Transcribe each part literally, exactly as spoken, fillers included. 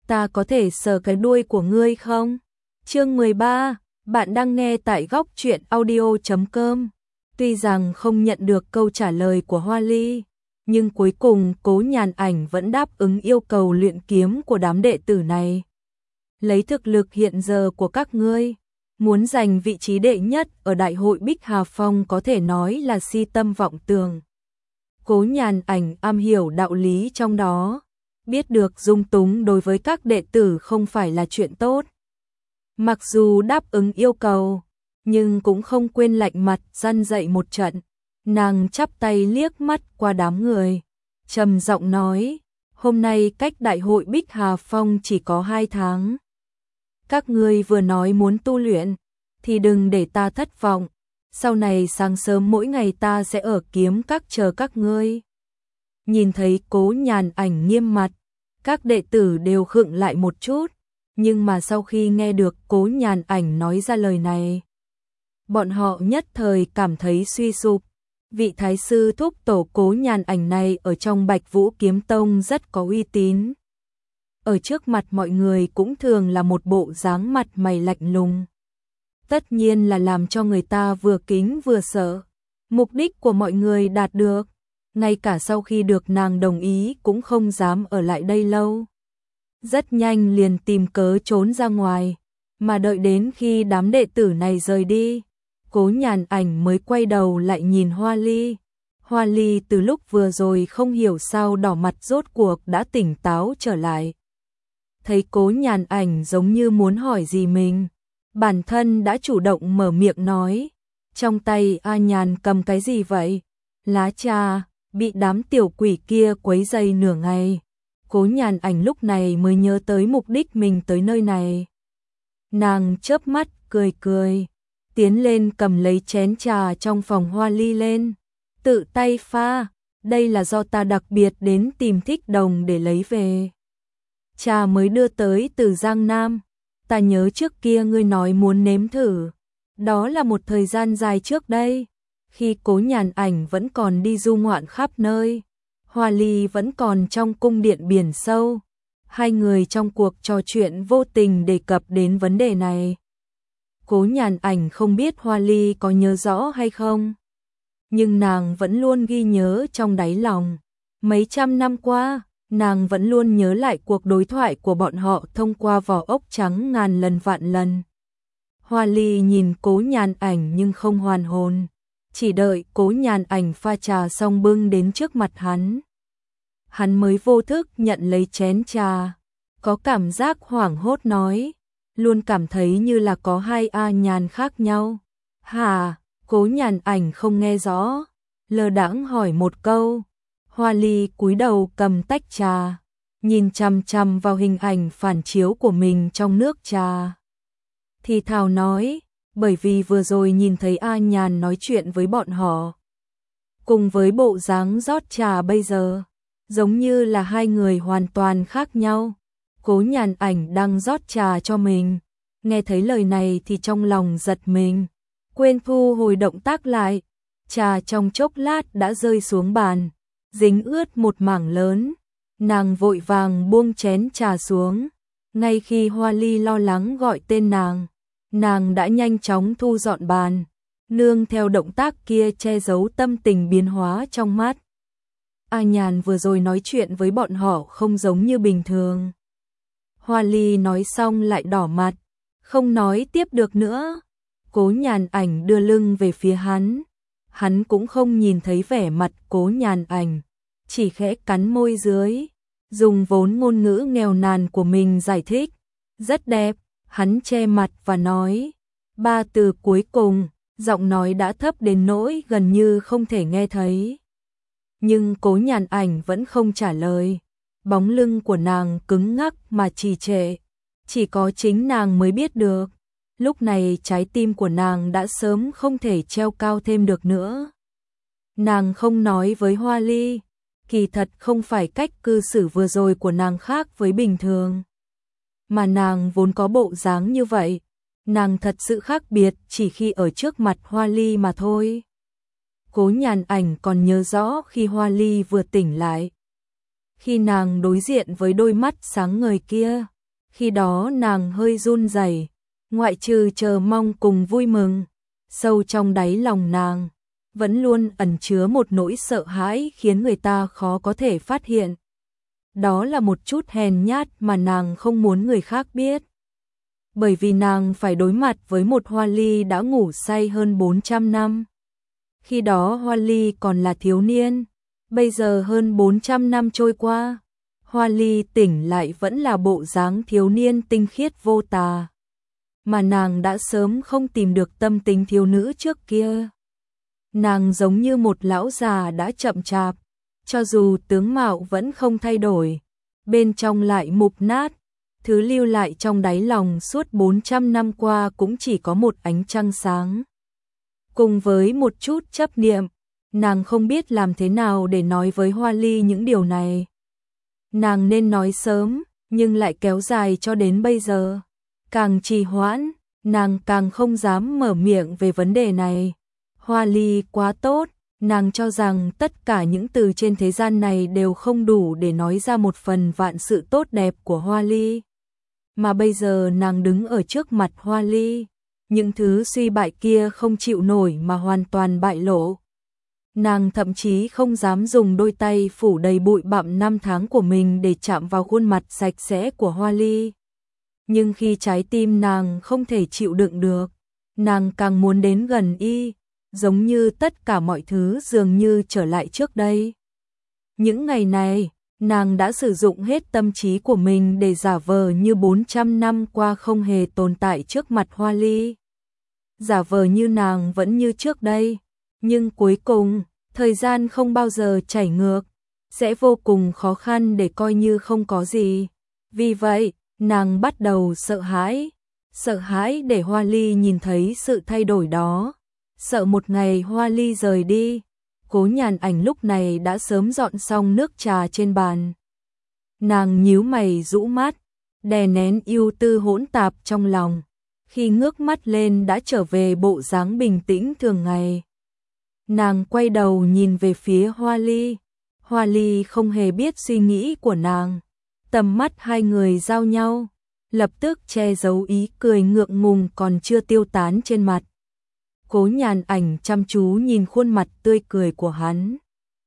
ta có thể sờ cái đuôi của ngươi không? Chương mười ba, bạn đang nghe tại góc truyện audio chấm com. Tuy rằng không nhận được câu trả lời của Hoa Ly, nhưng cuối cùng Cố Nhàn Ảnh vẫn đáp ứng yêu cầu luyện kiếm của đám đệ tử này. Lấy thực lực hiện giờ của các ngươi, muốn giành vị trí đệ nhất ở đại hội Bích Hà Phong có thể nói là si tâm vọng tưởng. Cố Nhàn Ảnh am hiểu đạo lý trong đó, biết được dung túng đối với các đệ tử không phải là chuyện tốt. Mặc dù đáp ứng yêu cầu, nhưng cũng không quên lạnh mặt răn dạy một trận. Nàng chắp tay liếc mắt qua đám người, trầm giọng nói, hôm nay cách đại hội Bích Hà Phong chỉ có hai tháng. Các ngươi vừa nói muốn tu luyện, thì đừng để ta thất vọng. Sau này sáng sớm mỗi ngày ta sẽ ở kiếm các chờ các ngươi. Nhìn thấy Cố Nhàn Ảnh nghiêm mặt, các đệ tử đều khựng lại một chút, nhưng mà sau khi nghe được Cố Nhàn Ảnh nói ra lời này, bọn họ nhất thời cảm thấy suy sụp. Vị thái sư thúc tổ Cố Nhàn Ảnh này ở trong Bạch Vũ Kiếm Tông rất có uy tín. Ở trước mặt mọi người cũng thường là một bộ dáng mặt mày lạnh lùng. Tất nhiên là làm cho người ta vừa kính vừa sợ. Mục đích của mọi người đạt được, ngay cả sau khi được nàng đồng ý cũng không dám ở lại đây lâu. Rất nhanh liền tìm cớ trốn ra ngoài, mà đợi đến khi đám đệ tử này rời đi, Cố Nhàn Ảnh mới quay đầu lại nhìn Hoa Ly. Hoa Ly từ lúc vừa rồi không hiểu sao đỏ mặt rốt cuộc đã tỉnh táo trở lại. Thấy Cố Nhàn Ảnh giống như muốn hỏi gì mình, bản thân đã chủ động mở miệng nói, trong tay A Nhàn cầm cái gì vậy? Lá trà, bị đám tiểu quỷ kia quấy rầy nửa ngày. Cố Nhàn Ảnh lúc này mới nhớ tới mục đích mình tới nơi này. Nàng chớp mắt cười cười, tiến lên cầm lấy chén trà trong phòng Hoa Ly lên, tự tay pha, đây là do ta đặc biệt đến tìm Thích Đồng để lấy về. Trà mới đưa tới từ Giang Nam, ta nhớ trước kia ngươi nói muốn nếm thử, đó là một thời gian dài trước đây, khi Cố Nhàn Ảnh vẫn còn đi du ngoạn khắp nơi, Hoa Ly vẫn còn trong cung điện biển sâu. Hai người trong cuộc trò chuyện vô tình đề cập đến vấn đề này. Cố Nhàn Ảnh không biết Hoa Ly có nhớ rõ hay không, nhưng nàng vẫn luôn ghi nhớ trong đáy lòng. Mấy trăm năm qua, nàng vẫn luôn nhớ lại cuộc đối thoại của bọn họ thông qua vỏ ốc trắng ngàn lần vạn lần. Hoa Ly nhìn Cố Nhàn Ảnh nhưng không hoàn hồn, chỉ đợi Cố Nhàn Ảnh pha trà xong bưng đến trước mặt hắn. Hắn mới vô thức nhận lấy chén trà, có cảm giác hoảng hốt nói, luôn cảm thấy như là có hai A Nhàn khác nhau. Hả? Cố Nhàn Ảnh không nghe rõ, lơ đãng hỏi một câu. Hoa Ly cúi đầu cầm tách trà, nhìn chằm chằm vào hình ảnh phản chiếu của mình trong nước trà. Thì thào nói, bởi vì vừa rồi nhìn thấy A Nhàn nói chuyện với bọn họ, cùng với bộ dáng rót trà bây giờ, giống như là hai người hoàn toàn khác nhau. Cố Nhàn Ảnh đang rót trà cho mình, nghe thấy lời này thì trong lòng giật mình, quên thu hồi động tác lại, trà trong chốc lát đã rơi xuống bàn, dính ướt một mảng lớn. Nàng vội vàng buông chén trà xuống, ngay khi Hoa Ly lo lắng gọi tên nàng, nàng đã nhanh chóng thu dọn bàn, nương theo động tác kia che giấu tâm tình biến hóa trong mắt. A Nhàn vừa rồi nói chuyện với bọn họ không giống như bình thường. Hoa Ly nói xong lại đỏ mặt, không nói tiếp được nữa. Cố Nhàn Ảnh đưa lưng về phía hắn, hắn cũng không nhìn thấy vẻ mặt Cố Nhàn Ảnh, chỉ khẽ cắn môi dưới, dùng vốn ngôn ngữ nghèo nàn của mình giải thích, rất đẹp. Hắn che mặt và nói ba từ cuối cùng, giọng nói đã thấp đến nỗi gần như không thể nghe thấy. Nhưng Cố Nhàn Ảnh vẫn không trả lời, bóng lưng của nàng cứng ngắc mà trì trệ, chỉ có chính nàng mới biết được. Lúc này trái tim của nàng đã sớm không thể treo cao thêm được nữa. Nàng không nói với Hoa Ly, kỳ thật không phải cách cư xử vừa rồi của nàng khác với bình thường, mà nàng vốn có bộ dáng như vậy, nàng thật sự khác biệt chỉ khi ở trước mặt Hoa Ly mà thôi. Cố Nhàn Ảnh còn nhớ rõ khi Hoa Ly vừa tỉnh lại, khi nàng đối diện với đôi mắt sáng ngời kia, Khi đó nàng hơi run rẩy, ngoại trừ chờ mong cùng vui mừng, sâu trong đáy lòng nàng vẫn luôn ẩn chứa một nỗi sợ hãi khiến người ta khó có thể phát hiện. Đó là một chút hèn nhát mà nàng không muốn người khác biết. Bởi vì nàng phải đối mặt với một Hoa Ly đã ngủ say hơn bốn trăm năm. Khi đó Hoa Ly còn là thiếu niên, bây giờ hơn bốn trăm năm trôi qua, Hoa Ly tỉnh lại vẫn là bộ dáng thiếu niên tinh khiết vô tà, mà nàng đã sớm không tìm được tâm tính thiếu nữ trước kia. Nàng giống như một lão già đã chậm chạp, cho dù tướng mạo vẫn không thay đổi, bên trong lại mục nát, thứ lưu lại trong đáy lòng suốt bốn trăm năm qua cũng chỉ có một ánh trăng sáng. Cùng với một chút chấp niệm, nàng không biết làm thế nào để nói với Hoa Ly những điều này. Nàng nên nói sớm, nhưng lại kéo dài cho đến bây giờ. Càng trì hoãn, nàng càng không dám mở miệng về vấn đề này. Hoa Ly quá tốt, nàng cho rằng tất cả những từ trên thế gian này đều không đủ để nói ra một phần vạn sự tốt đẹp của Hoa Ly. Mà bây giờ nàng đứng ở trước mặt Hoa Ly, những thứ suy bại kia không chịu nổi mà hoàn toàn bại lộ. Nàng thậm chí không dám dùng đôi tay phủ đầy bụi bặm năm tháng của mình để chạm vào khuôn mặt sạch sẽ của Hoa Ly. Nhưng khi trái tim nàng không thể chịu đựng được, nàng càng muốn đến gần y, giống như tất cả mọi thứ dường như trở lại trước đây. Những ngày này, nàng đã sử dụng hết tâm trí của mình để giả vờ như bốn trăm năm qua không hề tồn tại trước mặt Hoa Ly. Giả vờ như nàng vẫn như trước đây, nhưng cuối cùng, thời gian không bao giờ chảy ngược, sẽ vô cùng khó khăn để coi như không có gì. Vì vậy, nàng bắt đầu sợ hãi, sợ hãi để Hoa Ly nhìn thấy sự thay đổi đó, sợ một ngày Hoa Ly rời đi. Cố Nhàn Ảnh lúc này đã sớm dọn xong nước trà trên bàn. Nàng nhíu mày rũ mắt, đè nén ưu tư hỗn tạp trong lòng. Khi ngước mắt lên đã trở về bộ dáng bình tĩnh thường ngày. Nàng quay đầu nhìn về phía Hoa Ly. Hoa Ly không hề biết suy nghĩ của nàng. Tầm mắt hai người giao nhau, lập tức che giấu ý cười ngượng ngùng còn chưa tiêu tán trên mặt. Cố Nhàn Ảnh chăm chú nhìn khuôn mặt tươi cười của hắn.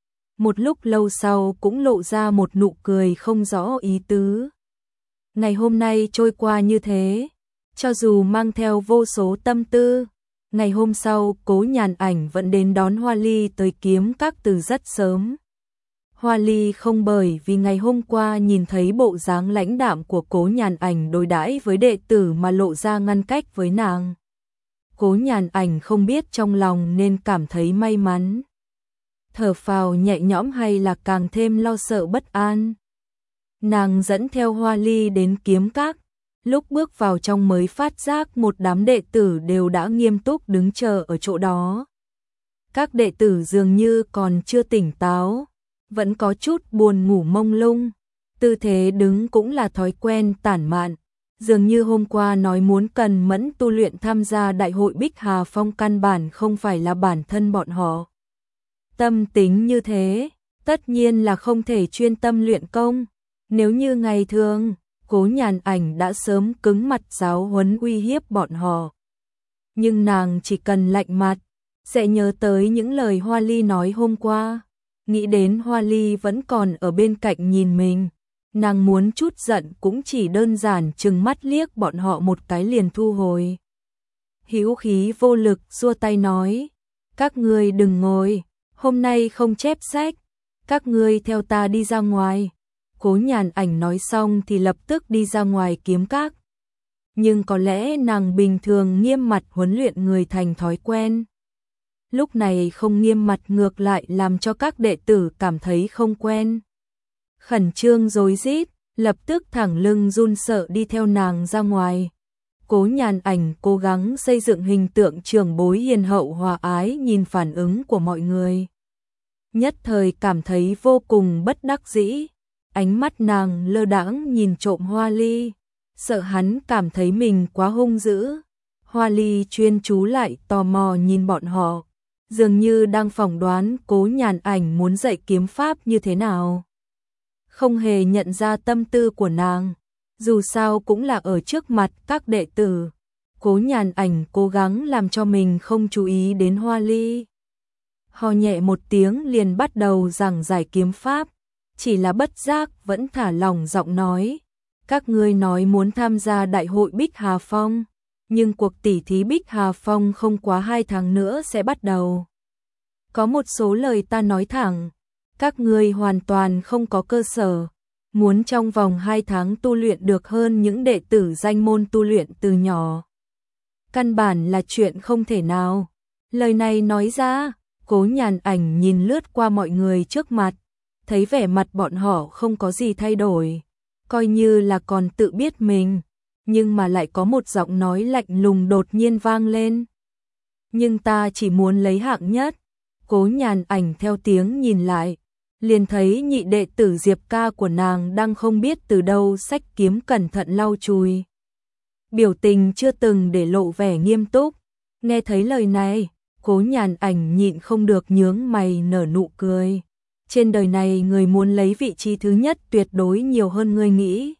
Một lúc lâu sau cũng lộ ra một nụ cười không rõ ý tứ. Ngày hôm nay trôi qua như thế, cho dù mang theo vô số tâm tư, ngày hôm sau Cố Nhàn Ảnh vẫn đến đón Hoa Ly tới Kiếm Các từ rất sớm. Hoa Ly không bởi vì ngày hôm qua nhìn thấy bộ dáng lãnh đạm của Cố Nhàn Ảnh đối đãi với đệ tử mà lộ ra ngăn cách với nàng. Cố Nhàn Ảnh không biết trong lòng nên cảm thấy may mắn, thở phào nhẹ nhõm hay là càng thêm lo sợ bất an. Nàng dẫn theo Hoa Ly đến Kiếm Các, lúc bước vào trong mới phát giác một đám đệ tử đều đã nghiêm túc đứng chờ ở chỗ đó. Các đệ tử dường như còn chưa tỉnh táo, vẫn có chút buồn ngủ mông lung, tư thế đứng cũng là thói quen tản mạn. Dường như hôm qua nói muốn cần mẫn tu luyện tham gia đại hội Bích Hà Phong căn bản không phải là bản thân bọn họ. Tâm tính như thế, tất nhiên là không thể chuyên tâm luyện công. Nếu như ngày thường, Cố Nhàn Ảnh đã sớm cứng mặt giáo huấn uy hiếp bọn họ. Nhưng nàng chỉ cần lạnh mặt, sẽ nhớ tới những lời Hoa Ly nói hôm qua. Nghĩ đến Hoa Ly vẫn còn ở bên cạnh nhìn mình, nàng muốn chút giận cũng chỉ đơn giản trừng mắt liếc bọn họ một cái liền thu hồi. Hữu khí vô lực xua tay nói, các ngươi đừng ngồi, hôm nay không chép sách, các ngươi theo ta đi ra ngoài. Cố Nhàn Ảnh nói xong thì lập tức đi ra ngoài Kiếm Các. Nhưng có lẽ nàng bình thường nghiêm mặt huấn luyện người thành thói quen. Lúc này không nghiêm mặt ngược lại làm cho các đệ tử cảm thấy không quen. Khẩn trương rối rít, lập tức thẳng lưng run sợ đi theo nàng ra ngoài. Cố Nhàn Ảnh cố gắng xây dựng hình tượng trưởng bối hiền hậu hòa ái nhìn phản ứng của mọi người. Nhất thời cảm thấy vô cùng bất đắc dĩ, ánh mắt nàng lơ đãng nhìn trộm Hoa Ly, sợ hắn cảm thấy mình quá hung dữ. Hoa Ly chuyên chú lại tò mò nhìn bọn họ, dường như đang phỏng đoán Cố Nhàn Ảnh muốn dạy kiếm pháp như thế nào. Không hề nhận ra tâm tư của nàng, Dù sao cũng là ở trước mặt các đệ tử. Cố Nhàn Ảnh cố gắng làm cho mình không chú ý đến Hoa Ly. Ho nhẹ một tiếng liền bắt đầu giảng giải kiếm pháp, chỉ là bất giác vẫn thả lỏng giọng nói. Các ngươi nói muốn tham gia đại hội Bích Hà Phong, nhưng cuộc tỉ thí Bích Hà Phong không quá hai tháng nữa sẽ bắt đầu. Có một số lời ta nói thẳng, các ngươi hoàn toàn không có cơ sở, muốn trong vòng hai tháng tu luyện được hơn những đệ tử danh môn tu luyện từ nhỏ. Căn bản là chuyện không thể nào. Lời này nói ra, Cố Nhàn Ảnh nhìn lướt qua mọi người trước mặt, thấy vẻ mặt bọn họ không có gì thay đổi, coi như là còn tự biết mình, nhưng mà lại có một giọng nói lạnh lùng đột nhiên vang lên. Nhưng ta chỉ muốn lấy hạng nhất. Cố Nhàn Ảnh theo tiếng nhìn lại, liền thấy nhị đệ tử Diệp ca của nàng đang không biết từ đâu xách kiếm cẩn thận lau chùi. Biểu tình chưa từng để lộ vẻ nghiêm túc. Nghe thấy lời này, Cố Nhàn Ảnh nhịn không được nhướng mày nở nụ cười. Trên đời này người muốn lấy vị trí thứ nhất tuyệt đối nhiều hơn ngươi nghĩ.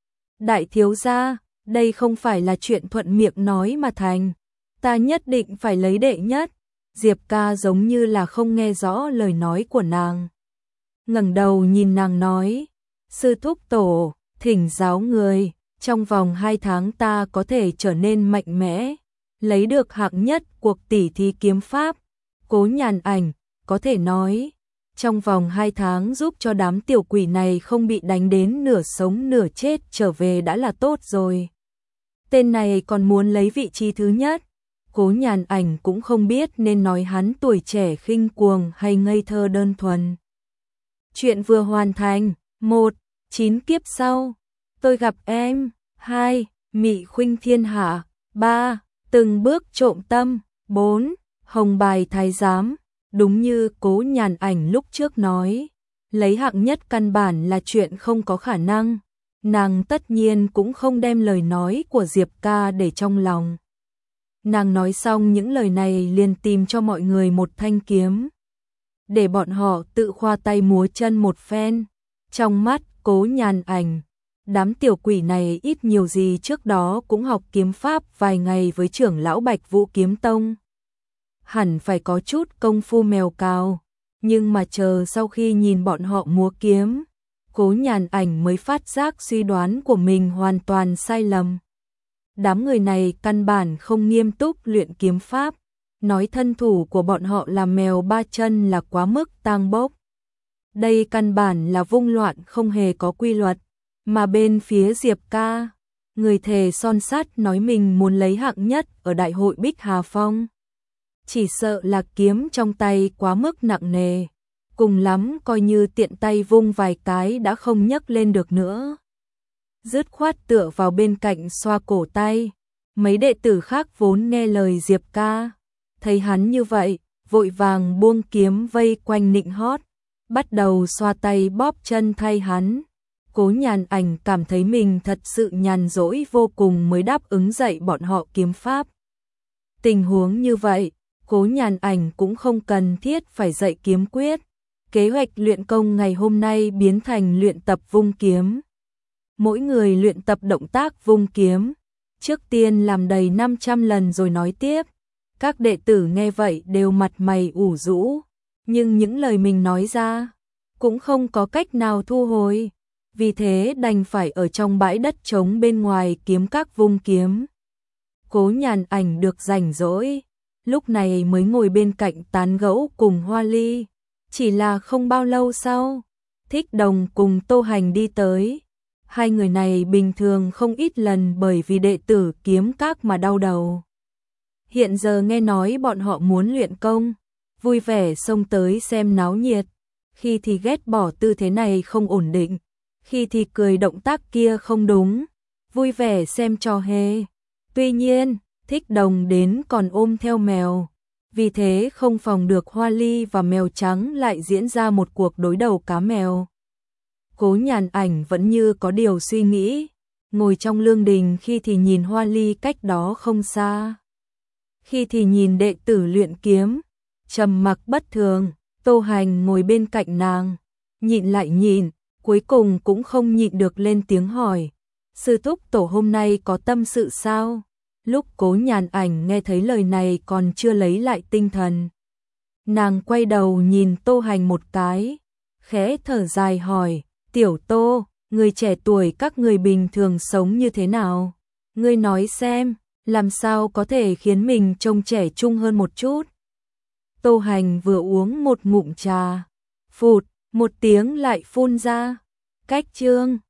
Đại thiếu gia, đây không phải là chuyện thuận miệng nói mà thành. Ta nhất định phải lấy đệ nhất. Diệp ca giống như là không nghe rõ lời nói của nàng. Ngẩng đầu nhìn nàng nói, sư thúc tổ, thỉnh giáo người, trong vòng hai tháng ta có thể trở nên mạnh mẽ, lấy được hạng nhất cuộc tỉ thí kiếm pháp. Cố Nhàn Ảnh, có thể nói, trong vòng hai tháng giúp cho đám tiểu quỷ này không bị đánh đến nửa sống nửa chết trở về đã là tốt rồi. Tên này còn muốn lấy vị trí thứ nhất. Cố Nhàn Ảnh cũng không biết nên nói hắn tuổi trẻ khinh cuồng hay ngây thơ đơn thuần. Chuyện vừa hoàn thành. Một. Chín kiếp sau. Tôi gặp em. Hai. Mị khuynh thiên hạ. Ba. Từng bước trộm tâm. Bốn. Hồng bài thái giám. Đúng như Cố Nhàn Ảnh lúc trước nói, lấy hạng nhất căn bản là chuyện không có khả năng. Nàng tất nhiên cũng không đem lời nói của Diệp ca để trong lòng. Nàng nói xong những lời này liền tìm cho mọi người một thanh kiếm, để bọn họ tự khoa tay múa chân một phen. Trong mắt Cố Nhàn Ảnh, đám tiểu quỷ này ít nhiều gì trước đó cũng học kiếm pháp vài ngày với trưởng lão Bạch Vũ Kiếm Tông. Hẳn phải có chút công phu mèo cào, nhưng mà chờ sau khi nhìn bọn họ múa kiếm, Cố Nhàn Ảnh mới phát giác suy đoán của mình hoàn toàn sai lầm. Đám người này căn bản không nghiêm túc luyện kiếm pháp, nói thân thủ của bọn họ là mèo ba chân là quá mức tang bốc. Đây căn bản là vung loạn không hề có quy luật, mà bên phía Diệp ca, người thề son sắt nói mình muốn lấy hạng nhất ở đại hội Bích Hà Phong. Chỉ sợ là kiếm trong tay quá mức nặng nề, cùng lắm coi như tiện tay vung vài cái đã không nhấc lên được nữa. Dứt khoát tựa vào bên cạnh xoa cổ tay. Mấy đệ tử khác vốn nghe lời Diệp ca, thấy hắn như vậy, vội vàng buông kiếm vây quanh nịnh hót, bắt đầu xoa tay bóp chân thay hắn. Cố Nhàn Ảnh cảm thấy mình thật sự nhàn rỗi vô cùng mới đáp ứng dạy bọn họ kiếm pháp. Tình huống như vậy, Cố Nhàn Ảnh cũng không cần thiết phải dạy kiếm quyết. Kế hoạch luyện công ngày hôm nay biến thành luyện tập vung kiếm. Mỗi người luyện tập động tác vung kiếm, trước tiên làm đầy năm trăm lần rồi nói tiếp. Các đệ tử nghe vậy đều mặt mày ủ rũ, nhưng những lời mình nói ra cũng không có cách nào thu hồi, vì thế đành phải ở trong bãi đất trống bên ngoài kiếm các vung kiếm. Cố Nhàn Ảnh được rảnh rỗi, lúc này mới ngồi bên cạnh tán gẫu cùng Hoa Ly. Chỉ là không bao lâu sau, Thích Đồng cùng Tô Hành đi tới. Hai người này bình thường không ít lần bởi vì đệ tử kiếm các mà đau đầu. Hiện giờ nghe nói bọn họ muốn luyện công, vui vẻ xông tới xem náo nhiệt. Khi thì ghét bỏ tư thế này không ổn định, khi thì cười động tác kia không đúng, vui vẻ xem trò hề. Tuy nhiên, Thích Đồng đến còn ôm theo mèo, vì thế không phòng được Hoa Ly và mèo trắng lại diễn ra một cuộc đối đầu cá mèo. Cố Nhàn Ảnh vẫn như có điều suy nghĩ, ngồi trong lương đình khi thì nhìn Hoa Ly cách đó không xa, khi thì nhìn đệ tử luyện kiếm, trầm mặc bất thường. Tô Hành ngồi bên cạnh nàng, nhịn lại nhịn, cuối cùng cũng không nhịn được lên tiếng hỏi, Sư thúc tổ hôm nay có tâm sự sao? Lúc Cố Nhàn Ảnh nghe thấy lời này còn chưa lấy lại tinh thần. Nàng quay đầu nhìn Tô Hành một cái, khẽ thở dài hỏi, tiểu Tô, người trẻ tuổi các người bình thường sống như thế nào? Ngươi nói xem, làm sao có thể khiến mình trông trẻ trung hơn một chút? Tô Hành vừa uống một ngụm trà, phụt, một tiếng lại phun ra. Cách chương